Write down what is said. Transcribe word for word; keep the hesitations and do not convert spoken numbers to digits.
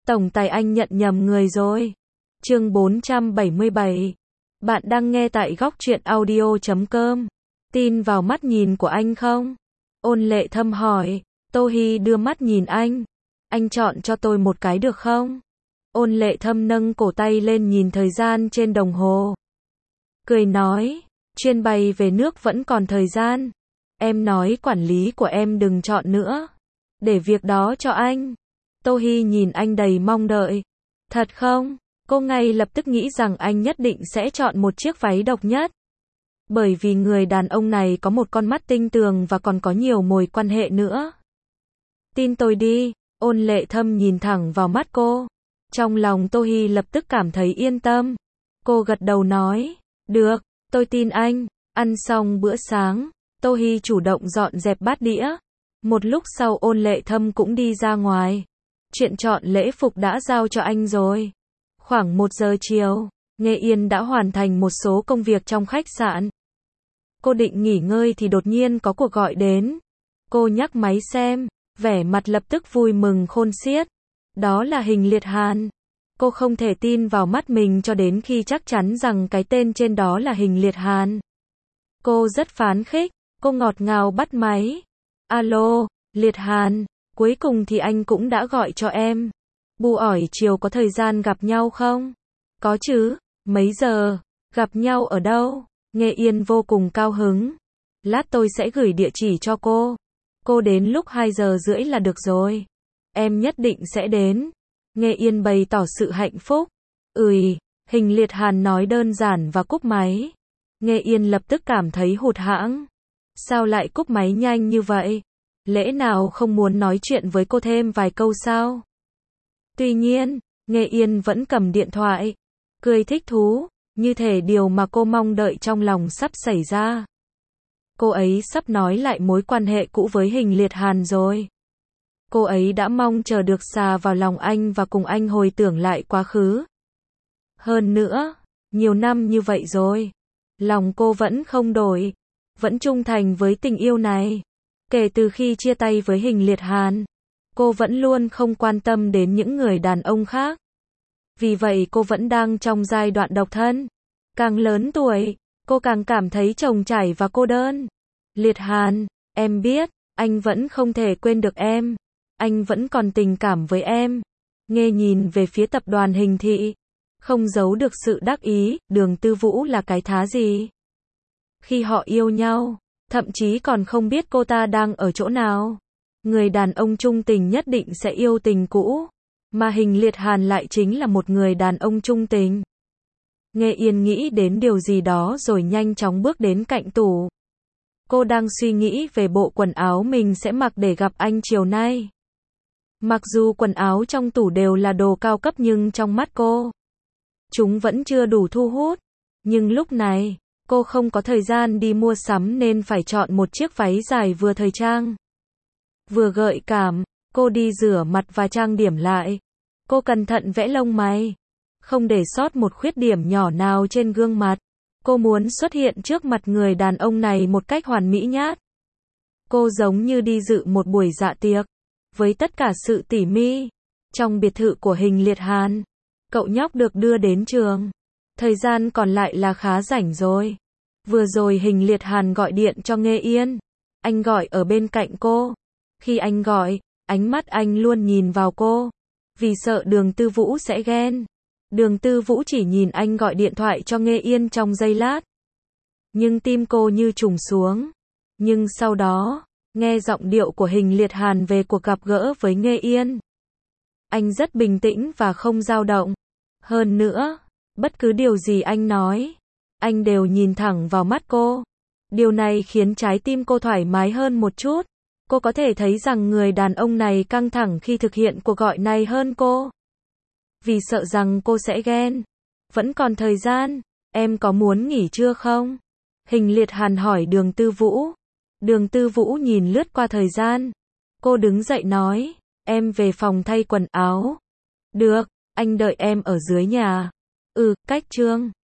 Tổng tài anh nhận nhầm người rồi. Chương bốn trăm bảy mươi bảy. Bạn đang nghe tại góc truyện audio chấm com. Tin vào mắt nhìn của anh không? Ôn Lệ Thâm hỏi. Tô Hi đưa mắt nhìn anh. Anh chọn cho tôi một cái được không? Ôn Lệ Thâm nâng cổ tay lên nhìn thời gian trên đồng hồ. Cười nói, chuyến bay về nước vẫn còn thời gian. Em nói quản lý của em đừng chọn nữa. Để việc đó cho anh. Tô Hi nhìn anh đầy mong đợi. Thật không? Cô ngay lập tức nghĩ rằng anh nhất định sẽ chọn một chiếc váy độc nhất. Bởi vì người đàn ông này có một con mắt tinh tường và còn có nhiều mối quan hệ nữa. Tin tôi đi, Ôn Lệ Thâm nhìn thẳng vào mắt cô. Trong lòng Tô Hi lập tức cảm thấy yên tâm. Cô gật đầu nói, được, tôi tin anh. Ăn xong bữa sáng, Tô Hi chủ động dọn dẹp bát đĩa. Một lúc sau Ôn Lệ Thâm cũng đi ra ngoài. Chuyện chọn lễ phục đã giao cho anh rồi. Khoảng một giờ chiều, Nghê Yên đã hoàn thành một số công việc trong khách sạn. Cô định nghỉ ngơi thì đột nhiên có cuộc gọi đến. Cô nhấc máy xem, vẻ mặt lập tức vui mừng khôn xiết. Đó là Hình Liệt Hàn. Cô không thể tin vào mắt mình cho đến khi chắc chắn rằng cái tên trên đó là Hình Liệt Hàn. Cô rất phấn khích, cô ngọt ngào bắt máy. Alo, Liệt Hàn, cuối cùng thì anh cũng đã gọi cho em. Bu ỏi chiều có thời gian gặp nhau không? Có chứ, mấy giờ? Gặp nhau ở đâu? Nghê Yên vô cùng cao hứng. Lát tôi sẽ gửi địa chỉ cho cô. Cô đến lúc hai giờ rưỡi là được rồi. Em nhất định sẽ đến. Nghê Yên bày tỏ sự hạnh phúc. Ừi, Hình Liệt Hàn nói đơn giản và cúp máy. Nghê Yên lập tức cảm thấy hụt hẫng. Sao lại cúp máy nhanh như vậy? Lẽ nào không muốn nói chuyện với cô thêm vài câu sao? Tuy nhiên, Nghê Yên vẫn cầm điện thoại, cười thích thú, như thể điều mà cô mong đợi trong lòng sắp xảy ra. Cô ấy sắp nói lại mối quan hệ cũ với Hình Liệt Hàn rồi. Cô ấy đã mong chờ được xà vào lòng anh và cùng anh hồi tưởng lại quá khứ. Hơn nữa, nhiều năm như vậy rồi, lòng cô vẫn không đổi, vẫn trung thành với tình yêu này. Kể từ khi chia tay với Hình Liệt Hàn, cô vẫn luôn không quan tâm đến những người đàn ông khác. Vì vậy cô vẫn đang trong giai đoạn độc thân. Càng lớn tuổi, cô càng cảm thấy trống trải và cô đơn. Liệt Hàn, em biết, anh vẫn không thể quên được em. Anh vẫn còn tình cảm với em. Nghê nhìn về phía tập đoàn Hình Thị. Không giấu được sự đắc ý, Đường Tư Vũ là cái thá gì. Khi họ yêu nhau, thậm chí còn không biết cô ta đang ở chỗ nào. Người đàn ông trung tình nhất định sẽ yêu tình cũ. Mà Hình Liệt Hàn lại chính là một người đàn ông trung tình. Nghê Yên nghĩ đến điều gì đó rồi nhanh chóng bước đến cạnh tủ. Cô đang suy nghĩ về bộ quần áo mình sẽ mặc để gặp anh chiều nay. Mặc dù quần áo trong tủ đều là đồ cao cấp nhưng trong mắt cô, chúng vẫn chưa đủ thu hút. Nhưng lúc này, cô không có thời gian đi mua sắm nên phải chọn một chiếc váy dài vừa thời trang, vừa gợi cảm. Cô đi rửa mặt và trang điểm lại. Cô cẩn thận vẽ lông mày, không để sót một khuyết điểm nhỏ nào trên gương mặt. Cô muốn xuất hiện trước mặt người đàn ông này một cách hoàn mỹ nhất. Cô giống như đi dự một buổi dạ tiệc, với tất cả sự tỉ mỉ. Trong biệt thự của Hình Liệt Hàn, cậu nhóc được đưa đến trường. Thời gian còn lại là khá rảnh rồi. Vừa rồi Hình Liệt Hàn gọi điện cho Nghê Yên. Anh gọi ở bên cạnh cô. Khi anh gọi, ánh mắt anh luôn nhìn vào cô. Vì sợ Đường Tư Vũ sẽ ghen. Đường Tư Vũ chỉ nhìn anh gọi điện thoại cho Nghê Yên trong giây lát. Nhưng tim cô như trùng xuống. Nhưng sau đó, nghe giọng điệu của Hình Liệt Hàn về cuộc gặp gỡ với Nghê Yên. Anh rất bình tĩnh và không dao động. Hơn nữa, bất cứ điều gì anh nói, anh đều nhìn thẳng vào mắt cô. Điều này khiến trái tim cô thoải mái hơn một chút. Cô có thể thấy rằng người đàn ông này căng thẳng khi thực hiện cuộc gọi này hơn cô. Vì sợ rằng cô sẽ ghen. Vẫn còn thời gian, em có muốn nghỉ trưa không? Hình Liệt Hàn hỏi Đường Tư Vũ. Đường Tư Vũ nhìn lướt qua thời gian. Cô đứng dậy nói, em về phòng thay quần áo. Được, anh đợi em ở dưới nhà. Ừ, cách Trương.